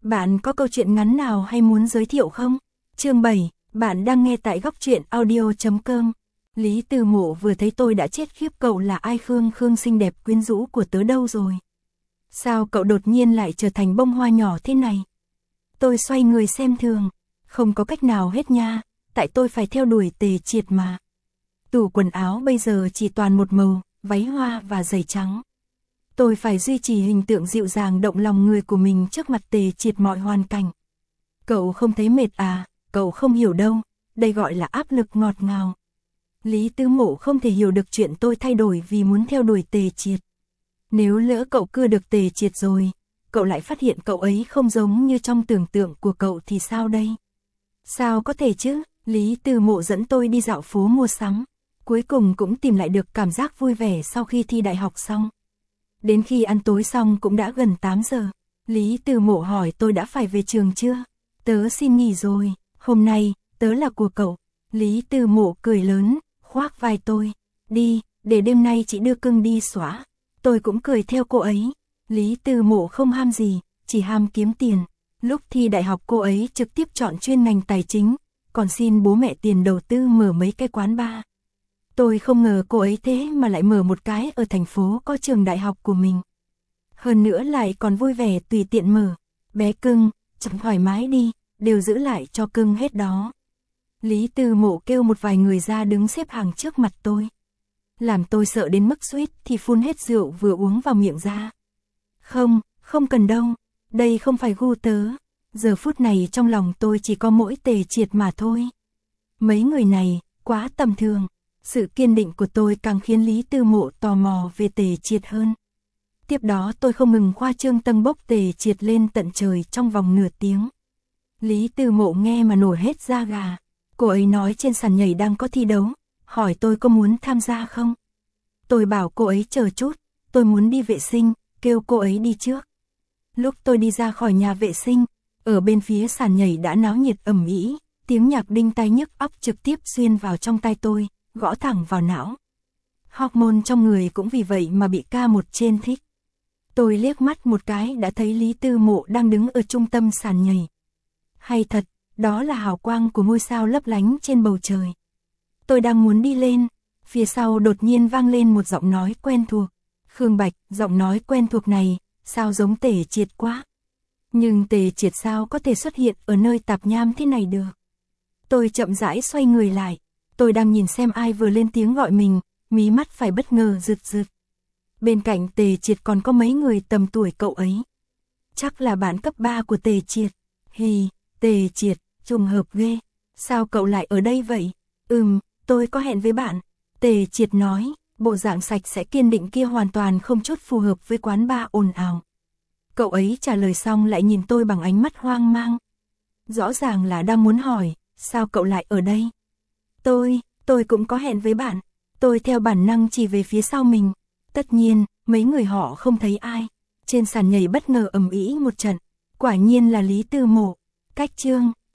Bạn có câu chuyện ngắn nào hay muốn giới thiệu không? Chương 7, bạn đang nghe tại góc truyện audio.com. Lý Từ Mộ vừa thấy tôi đã chết khiếp, cậu là ai? Khương xinh đẹp quyến rũ của tớ đâu rồi? Sao cậu đột nhiên lại trở thành bông hoa nhỏ thế này? Tôi xoay người xem thường, không có cách nào hết nha, tại tôi phải theo đuổi Tề Triệt mà. Tủ quần áo bây giờ chỉ toàn một màu, váy hoa và giày trắng. Tôi phải duy trì hình tượng dịu dàng động lòng người của mình trước mặt Tề Triệt mọi hoàn cảnh. Cậu không thấy mệt à? Cậu không hiểu đâu, đây gọi là áp lực ngọt ngào. Lý Từ Mộ không thể hiểu được chuyện tôi thay đổi vì muốn theo đuổi Tề Triệt. Nếu lỡ cậu cưa được Tề Triệt rồi, cậu lại phát hiện cậu ấy không giống như trong tưởng tượng của cậu thì sao đây? Sao có thể chứ? Lý Từ Mộ dẫn tôi đi dạo phố mua sắm, cuối cùng cũng tìm lại được cảm giác vui vẻ sau khi thi đại học xong. Đến khi ăn tối xong cũng đã gần 8 giờ. Lý Từ Mộ hỏi tôi đã phải về trường chưa? Tớ xin nghỉ rồi, hôm nay, tớ là của cậu. Lý Từ Mộ cười lớn, khoác vai tôi. Đi, để đêm nay chị đưa cưng đi xóa. Tôi cũng cười theo cô ấy. Lý Từ Mộ không ham gì, chỉ ham kiếm tiền. Lúc thi đại học cô ấy trực tiếp chọn chuyên ngành tài chính, còn xin bố mẹ tiền đầu tư mở mấy cái quán bar. Tôi không ngờ cô ấy thế mà lại mở một cái ở thành phố có trường đại học của mình. Hơn nữa lại còn vui vẻ tùy tiện mở. Bé cưng, chẳng thoải mái đi, đều giữ lại cho cưng hết đó. Lý Từ Mộ kêu một vài người ra đứng xếp hàng trước mặt tôi. Làm tôi sợ đến mức suýt thì phun hết rượu vừa uống vào miệng ra. Không cần đâu, đây không phải gu tớ. Giờ phút này trong lòng tôi chỉ có mỗi Tề Triệt mà thôi. Mấy người này, quá tầm thường. Sự kiên định của tôi càng khiến Lý Từ Mộ tò mò về Tề Triệt hơn. Tiếp đó tôi không ngừng khoa trương tâng bốc Tề Triệt lên tận trời trong vòng nửa tiếng. Lý Từ Mộ nghe mà nổi hết da gà. Cô ấy nói trên sàn nhảy đang có thi đấu, hỏi tôi có muốn tham gia không. Tôi bảo cô ấy chờ chút, tôi muốn đi vệ sinh, kêu cô ấy đi trước. Lúc tôi đi ra khỏi nhà vệ sinh, ở bên phía sàn nhảy đã náo nhiệt ầm ĩ, tiếng nhạc đinh tai nhức óc trực tiếp xuyên vào trong tai tôi, gõ thẳng vào não. Hormone trong người cũng vì vậy mà bị ca một trên thích. Tôi liếc mắt một cái đã thấy Lý Từ Mộ đang đứng ở trung tâm sàn nhảy. Hay thật, đó là hào quang của ngôi sao lấp lánh trên bầu trời. Tôi đang muốn đi lên, phía sau đột nhiên vang lên một giọng nói quen thuộc. Khương Bạch, giọng nói quen thuộc này, sao giống Tề Triệt quá. Nhưng Tề Triệt sao có thể xuất hiện ở nơi tạp nham thế này được. Tôi chậm rãi xoay người lại. Tôi đang nhìn xem ai vừa lên tiếng gọi mình, mí mắt phải bất ngờ rực rực. Bên cạnh Tề Triệt còn có mấy người tầm tuổi cậu ấy. Chắc là bạn cấp 3 của Tề Triệt. Hì, Tề Triệt, trùng hợp ghê. Sao cậu lại ở đây vậy? Tôi có hẹn với bạn. Tề Triệt nói, bộ dạng sạch sẽ kiên định kia hoàn toàn không chút phù hợp với quán bar ồn ào. Cậu ấy trả lời xong lại nhìn tôi bằng ánh mắt hoang mang. Rõ ràng là đang muốn hỏi, sao cậu lại ở đây? Tôi cũng có hẹn với bạn. Tôi theo bản năng chỉ về phía sau mình. Tất nhiên, mấy người họ không thấy ai. Trên sàn nhảy bất ngờ ầm ĩ một trận. Quả nhiên là Lý Từ Mộ. Cách chương.